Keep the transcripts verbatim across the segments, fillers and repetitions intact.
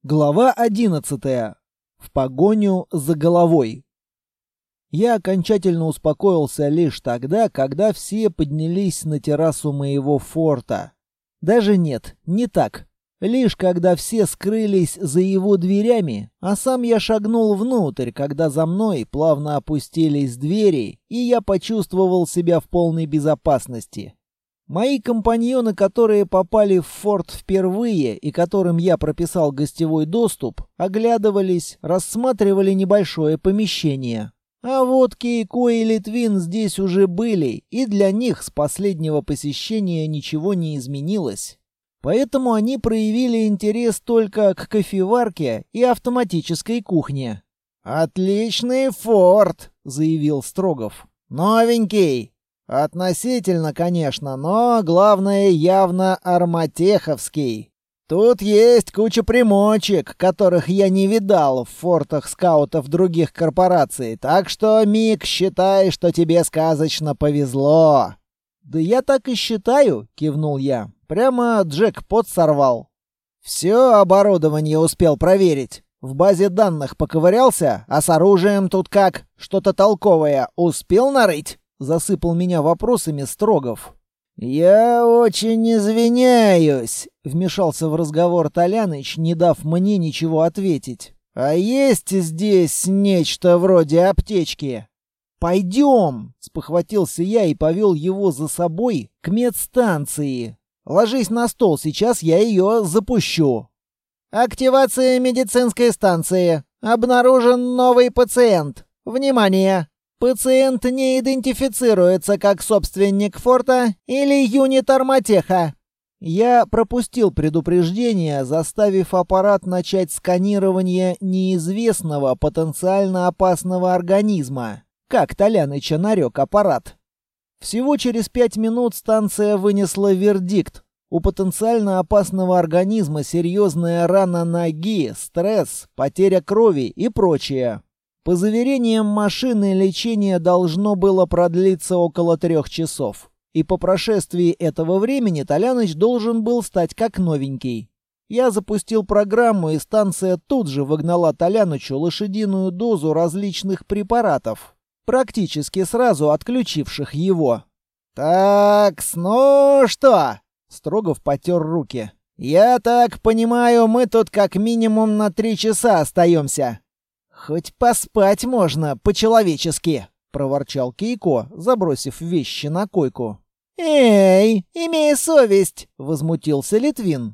Глава одиннадцатая. В погоню за головой. Я окончательно успокоился лишь тогда, когда все поднялись на террасу моего форта. Даже нет, не так. Лишь когда все скрылись за его дверями, а сам я шагнул внутрь, когда за мной плавно опустились двери, и я почувствовал себя в полной безопасности. Мои компаньоны, которые попали в форт впервые и которым я прописал гостевой доступ, оглядывались, рассматривали небольшое помещение. А вот Кейко и Литвин здесь уже были, и для них с последнего посещения ничего не изменилось. Поэтому они проявили интерес только к кофеварке и автоматической кухне. «Отличный форт», — заявил Строгов. «Новенький. Относительно, конечно, но главное явно арматеховский. Тут есть куча примочек, которых я не видал в фортах скаутов других корпораций, так что, Мик, считай, что тебе сказочно повезло». «Да я так и считаю», — кивнул я. «Прямо джекпот сорвал». «Все оборудование успел проверить. В базе данных поковырялся, а с оружием тут как? Что-то толковое успел нарыть?» Засыпал меня вопросами Строгов. «Я очень извиняюсь», — вмешался в разговор Толяныч, не дав мне ничего ответить. «А есть здесь нечто вроде аптечки?» «Пойдем», — спохватился я и повел его за собой к медстанции. «Ложись на стол, сейчас я ее запущу». «Активация медицинской станции. Обнаружен новый пациент. Внимание! Пациент не идентифицируется как собственник форта или юнит арматеха». Я пропустил предупреждение, заставив аппарат начать сканирование неизвестного потенциально опасного организма, как Толяныча нарек аппарат. Всего через пять минут станция вынесла вердикт. У потенциально опасного организма серьезная рана ноги, стресс, потеря крови и прочее. По заверениям машины, лечение должно было продлиться около трех часов. И по прошествии этого времени Толяныч должен был стать как новенький. Я запустил программу, и станция тут же выгнала Толянычу лошадиную дозу различных препаратов, практически сразу отключивших его. «Так, ну что?» — Строгов потер руки. «Я так понимаю, мы тут как минимум на три часа остаемся». «Хоть поспать можно по-человечески», — проворчал Кейко, забросив вещи на койку. «Эй, имей совесть!» — возмутился Литвин.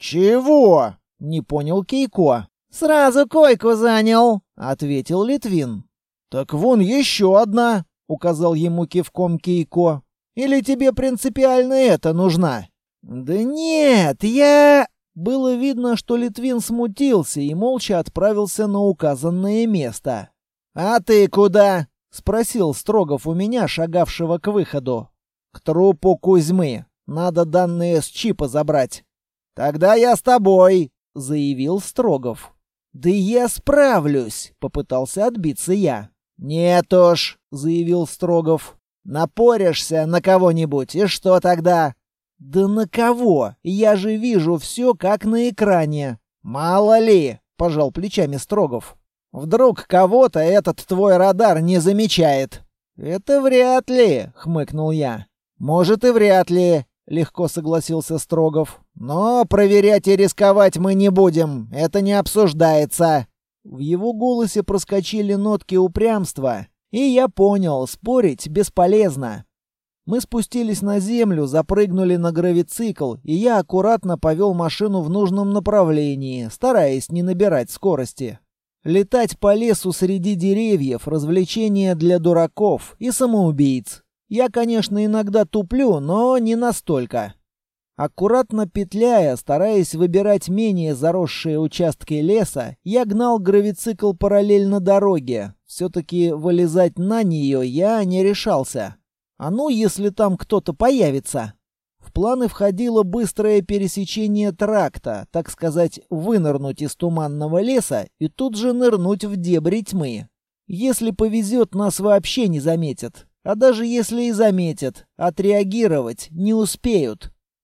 «Чего?» — не понял Кейко. «Сразу койку занял», — ответил Литвин. «Так вон еще одна», — указал ему кивком Кейко. «Или тебе принципиально это нужна?» «Да нет, я...» Было видно, что Литвин смутился и молча отправился на указанное место. «А ты куда?» — спросил Строгов у меня, шагавшего к выходу. «К трупу Кузьмы. Надо данные с чипа забрать». «Тогда я с тобой», — заявил Строгов. «Да я справлюсь», — попытался отбиться я. «Нет уж», — заявил Строгов. «Напоришься на кого-нибудь, и что тогда?» «Да на кого? Я же вижу все как на экране». «Мало ли», — пожал плечами Строгов. «Вдруг кого-то этот твой радар не замечает». «Это вряд ли», — хмыкнул я. «Может и вряд ли», — легко согласился Строгов. «Но проверять и рисковать мы не будем. Это не обсуждается». В его голосе проскочили нотки упрямства, и я понял, спорить бесполезно. Мы спустились на землю, запрыгнули на гравицикл, и я аккуратно повел машину в нужном направлении, стараясь не набирать скорости. Летать по лесу среди деревьев — развлечение для дураков и самоубийц. Я, конечно, иногда туплю, но не настолько. Аккуратно петляя, стараясь выбирать менее заросшие участки леса, я гнал гравицикл параллельно дороге. Все-таки вылезать на нее я не решался. А ну, если там кто-то появится? В планы входило быстрое пересечение тракта, так сказать, вынырнуть из туманного леса и тут же нырнуть в дебри тьмы. Если повезет, нас вообще не заметят. А даже если и заметят, отреагировать не успеют.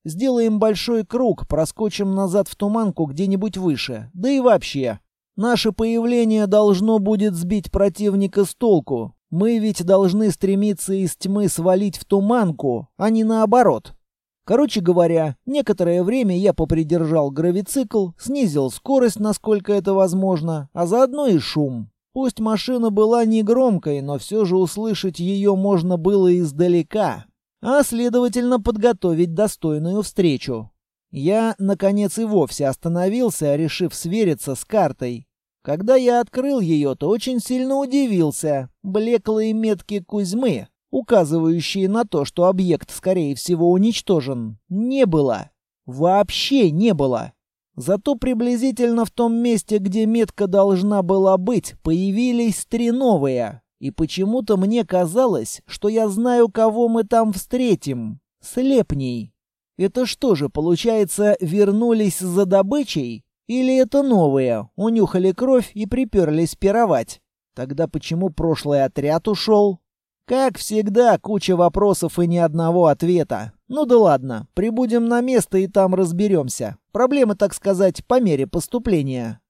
Сделаем большой круг, проскочим назад в туманку где-нибудь выше. Да и вообще, наше появление должно будет сбить противника с толку. Мы ведь должны стремиться из тьмы свалить в туманку, а не наоборот. Короче говоря, некоторое время я попридержал гравицикл, снизил скорость, насколько это возможно, а заодно и шум. Пусть машина была не громкой, но все же услышать ее можно было издалека, а следовательно подготовить достойную встречу. Я, наконец, и вовсе остановился, решив свериться с картой. Когда я открыл ее, то очень сильно удивился. Блеклые метки Кузьмы, указывающие на то, что объект, скорее всего, уничтожен, не было. Вообще не было. Зато приблизительно в том месте, где метка должна была быть, появились три новые. И почему-то мне казалось, что я знаю, кого мы там встретим. Слепней. Это что же, получается, вернулись за добычей? Или это новые, унюхали кровь и приперлись пировать? Тогда почему прошлый отряд ушел? Как всегда, куча вопросов и ни одного ответа. Ну да ладно, прибудем на место и там разберемся. Проблемы, так сказать, по мере поступления.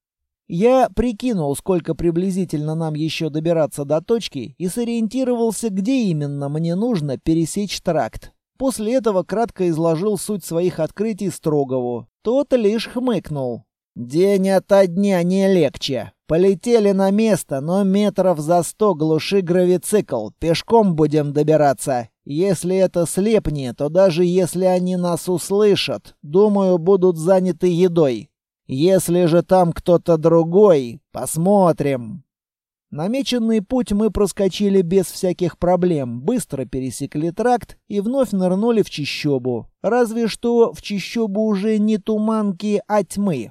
Я прикинул, сколько приблизительно нам еще добираться до точки, и сориентировался, где именно мне нужно пересечь тракт. После этого кратко изложил суть своих открытий Строгову. Тот лишь хмыкнул. «День ото дня не легче. Полетели на место, но метров за сто глуши гравицикл. Пешком будем добираться. Если это слепни, то даже если они нас услышат, думаю, будут заняты едой. Если же там кто-то другой, посмотрим». Намеченный путь мы проскочили без всяких проблем, быстро пересекли тракт и вновь нырнули в чащобу. Разве что в чащобу уже не туманки, а тьмы.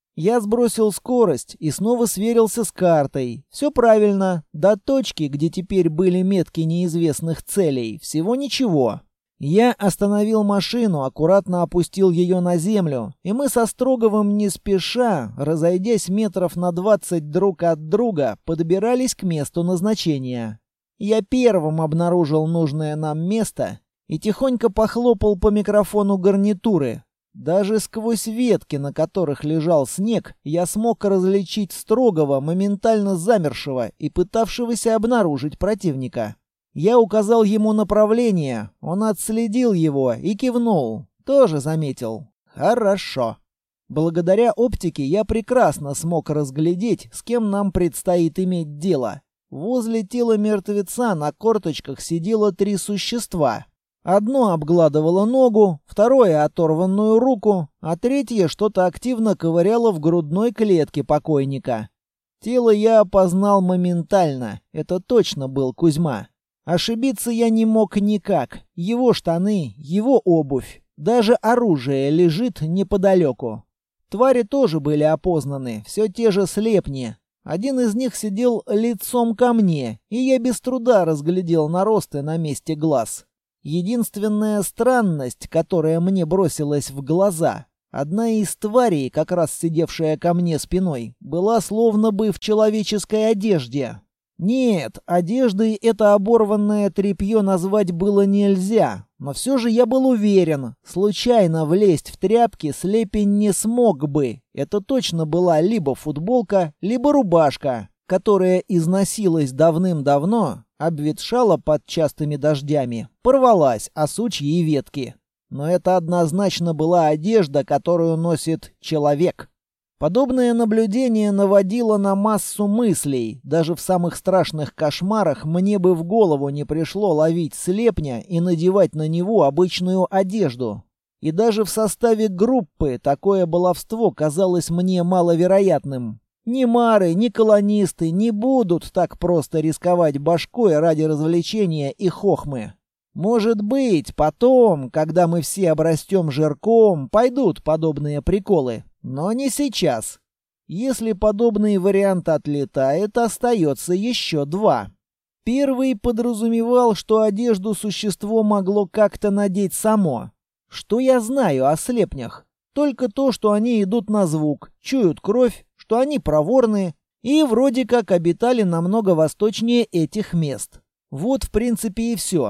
Я сбросил скорость и снова сверился с картой. Все правильно. До точки, где теперь были метки неизвестных целей, всего ничего. Я остановил машину, аккуратно опустил ее на землю, и мы со Строговым не спеша, разойдясь метров на двадцать друг от друга, подбирались к месту назначения. Я первым обнаружил нужное нам место и тихонько похлопал по микрофону гарнитуры. Даже сквозь ветки, на которых лежал снег, я смог различить Строгова, моментально замершего и пытавшегося обнаружить противника. Я указал ему направление, он отследил его и кивнул. Тоже заметил. Хорошо. Благодаря оптике я прекрасно смог разглядеть, с кем нам предстоит иметь дело. Возле тела мертвеца на корточках сидело три существа. Одно обгладывало ногу, второе — оторванную руку, а третье что-то активно ковыряло в грудной клетке покойника. Тело я опознал моментально. Это точно был Кузьма. Ошибиться я не мог никак. Его штаны, его обувь. Даже оружие лежит неподалеку. Твари тоже были опознаны, все те же слепни. Один из них сидел лицом ко мне, и я без труда разглядел наросты на месте глаз. Единственная странность, которая мне бросилась в глаза, одна из тварей, как раз сидевшая ко мне спиной, была словно бы в человеческой одежде. Нет, одеждой это оборванное тряпье назвать было нельзя, но все же я был уверен, случайно влезть в тряпки слепень не смог бы. Это точно была либо футболка, либо рубашка, которая износилась давным-давно, обветшала под частыми дождями, порвалась о сучьи и ветки. Но это однозначно была одежда, которую носит человек. Подобное наблюдение наводило на массу мыслей. Даже в самых страшных кошмарах мне бы в голову не пришло ловить слепня и надевать на него обычную одежду. И даже в составе группы такое баловство казалось мне маловероятным. Ни мары, ни колонисты не будут так просто рисковать башкой ради развлечения и хохмы. Может быть, потом, когда мы все обрастем жирком, пойдут подобные приколы. Но не сейчас. Если подобный вариант отлетает, остается еще два. Первый подразумевал, что одежду существо могло как-то надеть само. Что я знаю о слепнях? Только то, что они идут на звук, чуют кровь, что они проворные и вроде как обитали намного восточнее этих мест. Вот в принципе и все.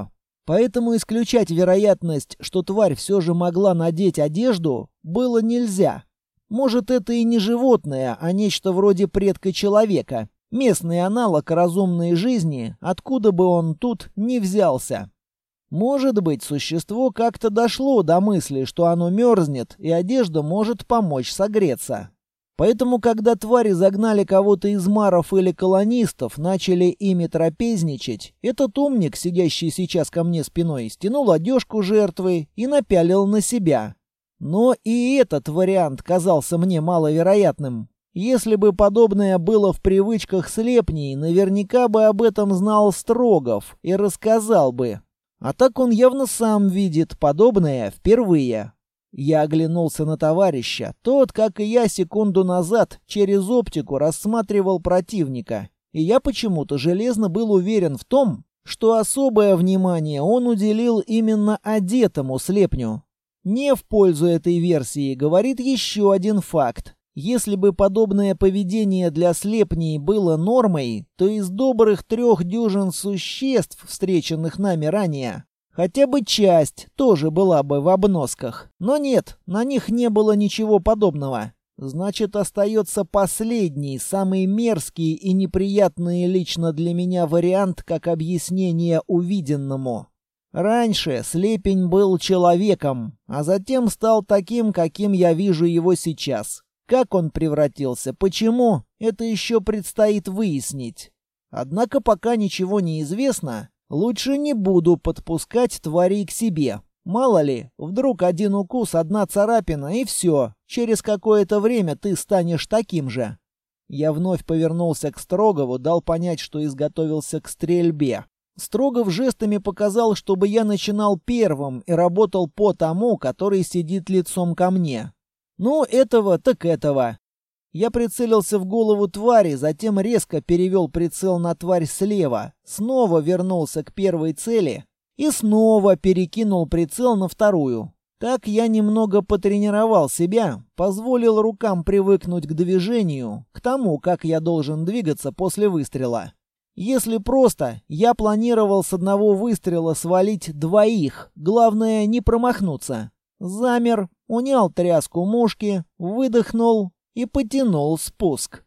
Поэтому исключать вероятность, что тварь все же могла надеть одежду, было нельзя. Может, это и не животное, а нечто вроде предка человека. Местный аналог разумной жизни, откуда бы он тут ни взялся. Может быть, существо как-то дошло до мысли, что оно мерзнет, и одежда может помочь согреться. Поэтому, когда твари загнали кого-то из маров или колонистов, начали ими трапезничать, этот умник, сидящий сейчас ко мне спиной, стянул одежку жертвы и напялил на себя. Но и этот вариант казался мне маловероятным. Если бы подобное было в привычках слепней, наверняка бы об этом знал Строгов и рассказал бы. А так он явно сам видит подобное впервые. Я оглянулся на товарища. Тот, как и я секунду назад, через оптику рассматривал противника. И я почему-то железно был уверен в том, что особое внимание он уделил именно одетому слепню. Не в пользу этой версии говорит еще один факт. Если бы подобное поведение для слепней было нормой, то из добрых трех дюжин существ, встреченных нами ранее, хотя бы часть тоже была бы в обносках. Но нет, на них не было ничего подобного. Значит, остается последний, самый мерзкий и неприятный лично для меня вариант как объяснение увиденному. Раньше слепень был человеком, а затем стал таким, каким я вижу его сейчас. Как он превратился, почему, это еще предстоит выяснить. Однако пока ничего не известно, лучше не буду подпускать тварей к себе. Мало ли, вдруг один укус, одна царапина и все, через какое-то время ты станешь таким же. Я вновь повернулся к Строгову, дал понять, что изготовился к стрельбе. Строгов жестами показал, чтобы я начинал первым и работал по тому, который сидит лицом ко мне. Ну, этого так этого. Я прицелился в голову твари, затем резко перевел прицел на тварь слева, снова вернулся к первой цели и снова перекинул прицел на вторую. Так я немного потренировал себя, позволил рукам привыкнуть к движению, к тому, как я должен двигаться после выстрела. Если просто, я планировал с одного выстрела свалить двоих, главное не промахнуться. Замер, унял тряску мушки, выдохнул и потянул спуск.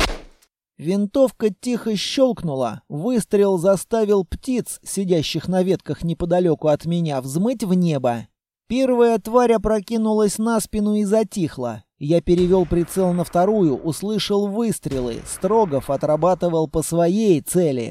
Винтовка тихо щелкнула, выстрел заставил птиц, сидящих на ветках неподалеку от меня, взмыть в небо. Первая тварь опрокинулась на спину и затихла. Я перевел прицел на вторую, услышал выстрелы. Строгов отрабатывал по своей цели.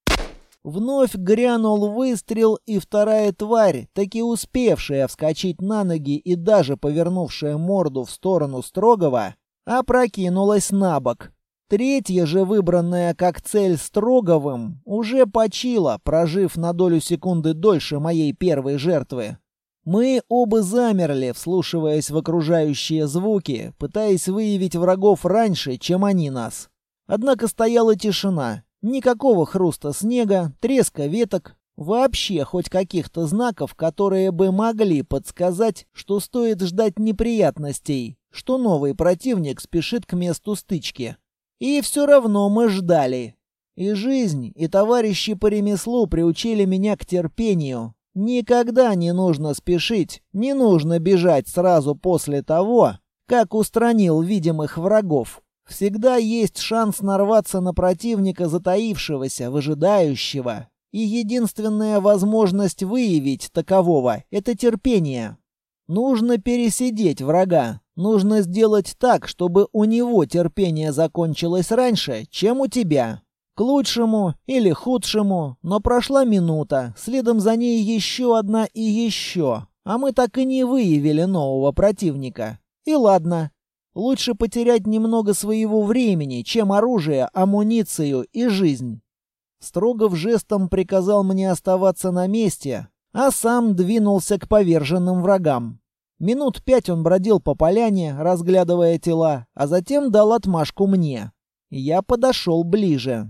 Вновь грянул выстрел, и вторая тварь, таки успевшая вскочить на ноги и даже повернувшая морду в сторону Строгова, опрокинулась на бок. Третья же, выбранная как цель Строговым, уже почила, прожив на долю секунды дольше моей первой жертвы. Мы оба замерли, вслушиваясь в окружающие звуки, пытаясь выявить врагов раньше, чем они нас. Однако стояла тишина. Никакого хруста снега, треска веток, вообще хоть каких-то знаков, которые бы могли подсказать, что стоит ждать неприятностей, что новый противник спешит к месту стычки. И все равно мы ждали. И жизнь, и товарищи по ремеслу приучили меня к терпению. Никогда не нужно спешить, не нужно бежать сразу после того, как устранил видимых врагов. Всегда есть шанс нарваться на противника затаившегося, выжидающего. И единственная возможность выявить такового — это терпение. Нужно пересидеть врага. Нужно сделать так, чтобы у него терпение закончилось раньше, чем у тебя. К лучшему или худшему, но прошла минута, следом за ней еще одна и еще. А мы так и не выявили нового противника. И ладно. Лучше потерять немного своего времени, чем оружие, амуницию и жизнь. Строгов жестом приказал мне оставаться на месте, а сам двинулся к поверженным врагам. Минут пять он бродил по поляне, разглядывая тела, а затем дал отмашку мне. Я подошел ближе.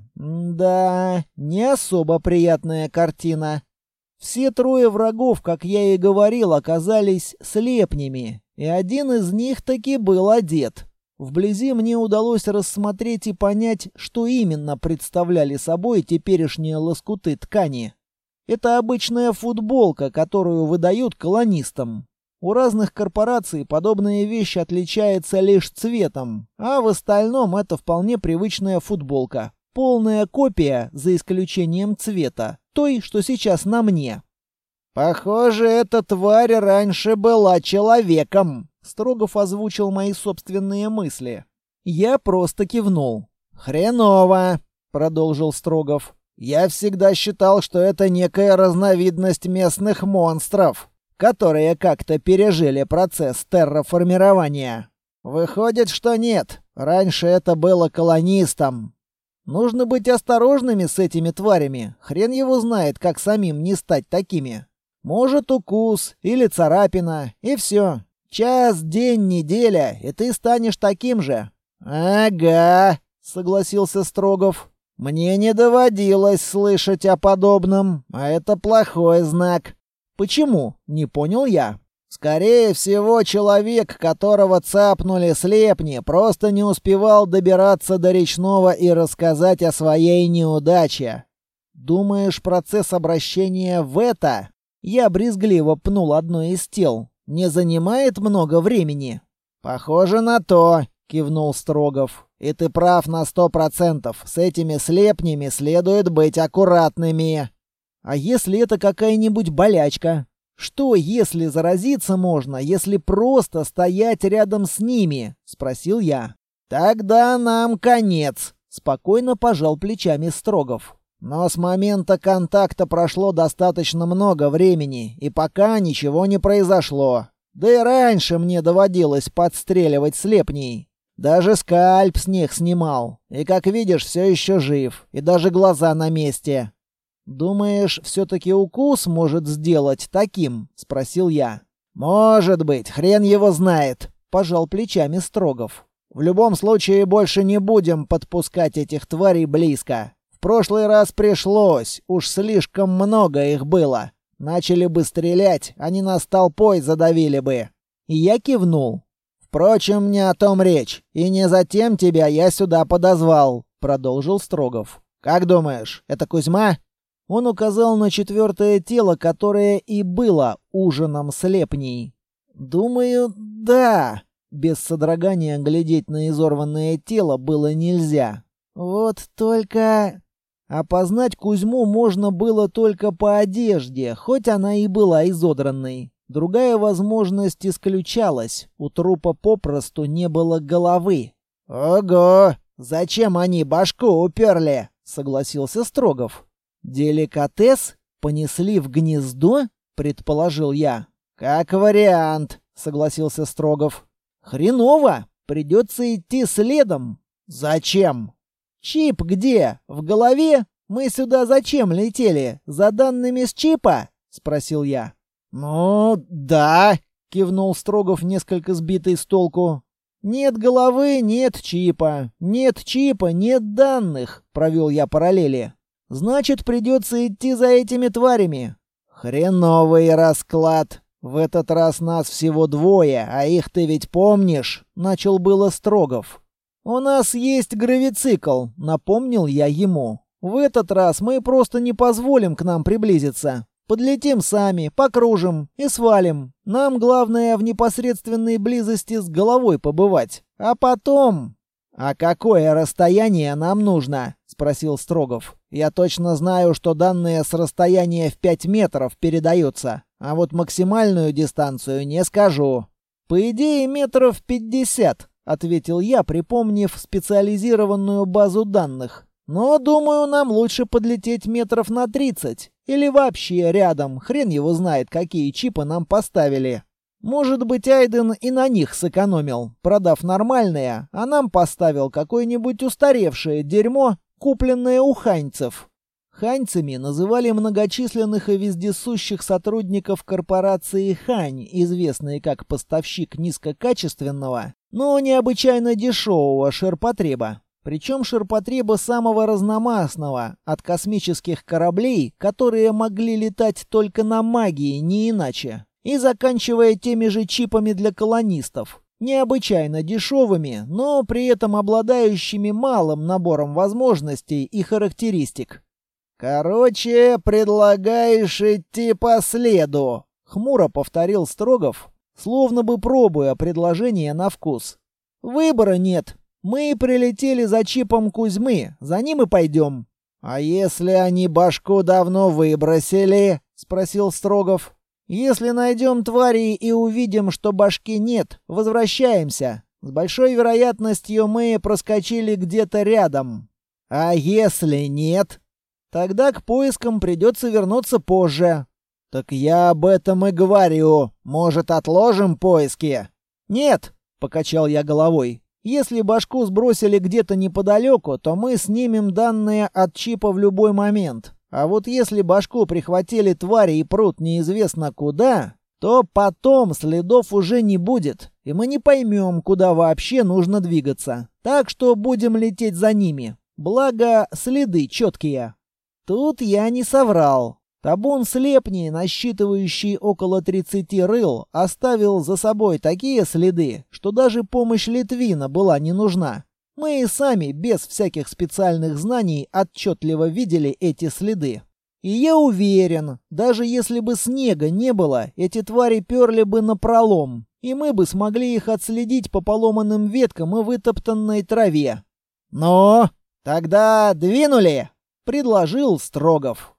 Да, не особо приятная картина. Все трое врагов, как я и говорил, оказались слепнями, и один из них таки был одет. Вблизи мне удалось рассмотреть и понять, что именно представляли собой теперешние лоскуты ткани. Это обычная футболка, которую выдают колонистам. У разных корпораций подобная вещь отличается лишь цветом, а в остальном это вполне привычная футболка. Полная копия, за исключением цвета, той, что сейчас на мне. «Похоже, эта тварь раньше была человеком», — Строгов озвучил мои собственные мысли. Я просто кивнул. «Хреново», — продолжил Строгов. «Я всегда считал, что это некая разновидность местных монстров, которые как-то пережили процесс терраформирования. Выходит, что нет. Раньше это было колонистам. Нужно быть осторожными с этими тварями. Хрен его знает, как самим не стать такими. Может, укус или царапина, и все. Час, день, неделя, и ты станешь таким же». «Ага», — согласился Строгов. «Мне не доводилось слышать о подобном, а это плохой знак». «Почему?» — не понял я. «Скорее всего, человек, которого цапнули слепни, просто не успевал добираться до речного и рассказать о своей неудаче. Думаешь, процесс обращения в это?» Я брезгливо пнул одно из тел. «Не занимает много времени?» «Похоже на то», — кивнул Строгов. «И ты прав на сто процентов. С этими слепнями следует быть аккуратными». «А если это какая-нибудь болячка? Что, если заразиться можно, если просто стоять рядом с ними?» — спросил я. «Тогда нам конец», — спокойно пожал плечами Строгов. «Но с момента контакта прошло достаточно много времени, и пока ничего не произошло. Да и раньше мне доводилось подстреливать слепней. Даже скальп с них снимал. И, как видишь, все еще жив. И даже глаза на месте». «Думаешь, все-таки укус может сделать таким?» — спросил я. «Может быть, хрен его знает», — пожал плечами Строгов. «В любом случае, больше не будем подпускать этих тварей близко. В прошлый раз пришлось, уж слишком много их было. Начали бы стрелять, они нас толпой задавили бы». И я кивнул. «Впрочем, не о том речь, и не затем тебя я сюда подозвал», — продолжил Строгов. «Как думаешь, это Кузьма?» Он указал на четвертое тело, которое и было ужином слепней. «Думаю, да». Без содрогания глядеть на изорванное тело было нельзя. Вот только... Опознать Кузьму можно было только по одежде, хоть она и была изодранной. Другая возможность исключалась. У трупа попросту не было головы. «Ого! Зачем они башку уперли?» — согласился Строгов. «Деликатес? Понесли в гнездо?» — предположил я. «Как вариант», — согласился Строгов. «Хреново! Придется идти следом». «Зачем?» «Чип где? В голове? Мы сюда зачем летели? За данными с чипа?» — спросил я. «Ну, да», — кивнул Строгов, несколько сбитый с толку. «Нет головы, нет чипа. Нет чипа, нет данных», — провел я параллели. «Значит, придется идти за этими тварями». «Хреновый расклад. В этот раз нас всего двое, а их ты ведь помнишь?» — начал было Строгов. «У нас есть гравицикл», — напомнил я ему. «В этот раз мы просто не позволим к нам приблизиться. Подлетим сами, покружим и свалим. Нам главное в непосредственной близости с головой побывать. А потом...» «А какое расстояние нам нужно?» — спросил Строгов. «Я точно знаю, что данные с расстояния в пять метров передаются, а вот максимальную дистанцию не скажу». «По идее, метров пятьдесят», — ответил я, припомнив специализированную базу данных. «Но, думаю, нам лучше подлететь метров на тридцать. Или вообще рядом, хрен его знает, какие чипы нам поставили. Может быть, Айден и на них сэкономил, продав нормальные, а нам поставил какое-нибудь устаревшее дерьмо, купленное у ханьцев». Ханьцами называли многочисленных и вездесущих сотрудников корпорации Хань, известные как поставщик низкокачественного, но необычайно дешевого ширпотреба. Причем ширпотреба самого разномастного, от космических кораблей, которые могли летать только на магии, не иначе, и заканчивая теми же чипами для колонистов. Необычайно дешевыми, но при этом обладающими малым набором возможностей и характеристик. «Короче, предлагаешь идти по следу», — хмуро повторил Строгов, словно бы пробуя предложение на вкус. «Выбора нет. Мы прилетели за чипом Кузьмы, за ним и пойдем». «А если они башку давно выбросили?» — спросил Строгов. «Если найдем тварей и увидим, что башки нет, возвращаемся. С большой вероятностью мы проскочили где-то рядом. А если нет? Тогда к поискам придется вернуться позже». «Так я об этом и говорю. Может, отложим поиски?» «Нет», — покачал я головой. «Если башку сбросили где-то неподалеку, то мы снимем данные от чипа в любой момент. А вот если башку прихватили твари и прут неизвестно куда, то потом следов уже не будет, и мы не поймем, куда вообще нужно двигаться. Так что будем лететь за ними. Благо, следы четкие». Тут я не соврал. Табун слепней, насчитывающий около тридцати рыл, оставил за собой такие следы, что даже помощь Литвина была не нужна. Мы и сами, без всяких специальных знаний, отчетливо видели эти следы. И я уверен, даже если бы снега не было, эти твари перли бы напролом, и мы бы смогли их отследить по поломанным веткам и вытоптанной траве. «Ну, тогда двинули!» — предложил Строгов.